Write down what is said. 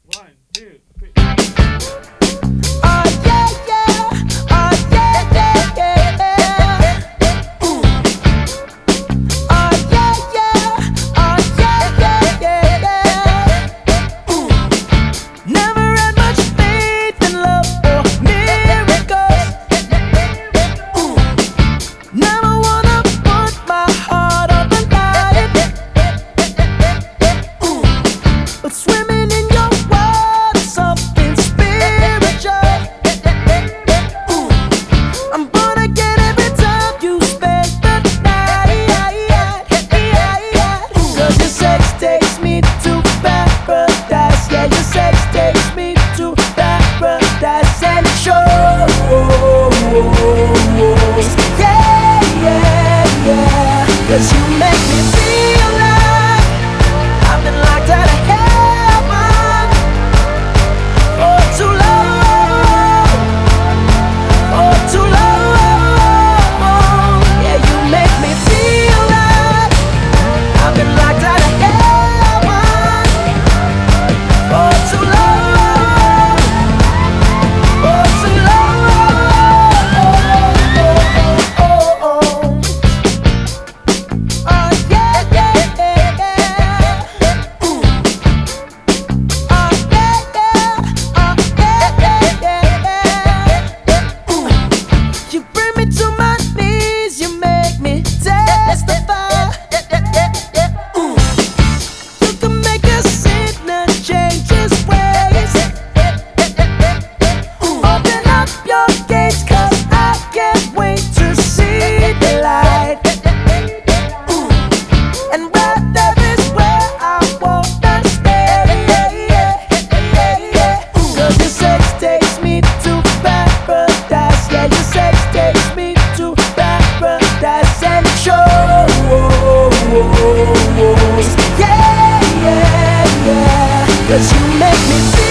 One, two, three. Oh yeah, yeah. Oh yeah, yeah, yeah. Ooh. Oh yeah, yeah. Oh yeah, yeah, yeah. Ooh. Never had much faith in love or miracles. Ooh. Never wanna put my heart on the line. Ooh. But swimming in your world is something spiritual. Ooh. I'm gonna get every time you spend the night. 'Cause your sex takes me to paradise. Yeah, your sex takes me to paradise. And it shows. Yeah, yeah, yeah. 'Cause you make me feel like I've been locked out of heaven for too long, for too long. Yeah, you make me feel like I've been locked out of heaven for too long, for too long. Oh yeah, yeah, yeah, yeah. Ooh. Oh yeah, yeah. Oh yeah, yeah, yeah. Ooh. You bring me to my knees, you make me testify. Ooh. You can make a sinner change his ways. Open up your gates, 'cause I can't wait to see the light. Ooh. And right there is where I wanna stay. 'Cause your sex takes me to paradise. Yeah, your sex takes me to paradise. And it shows. Yeah, yeah, yeah. 'Cause you make me feel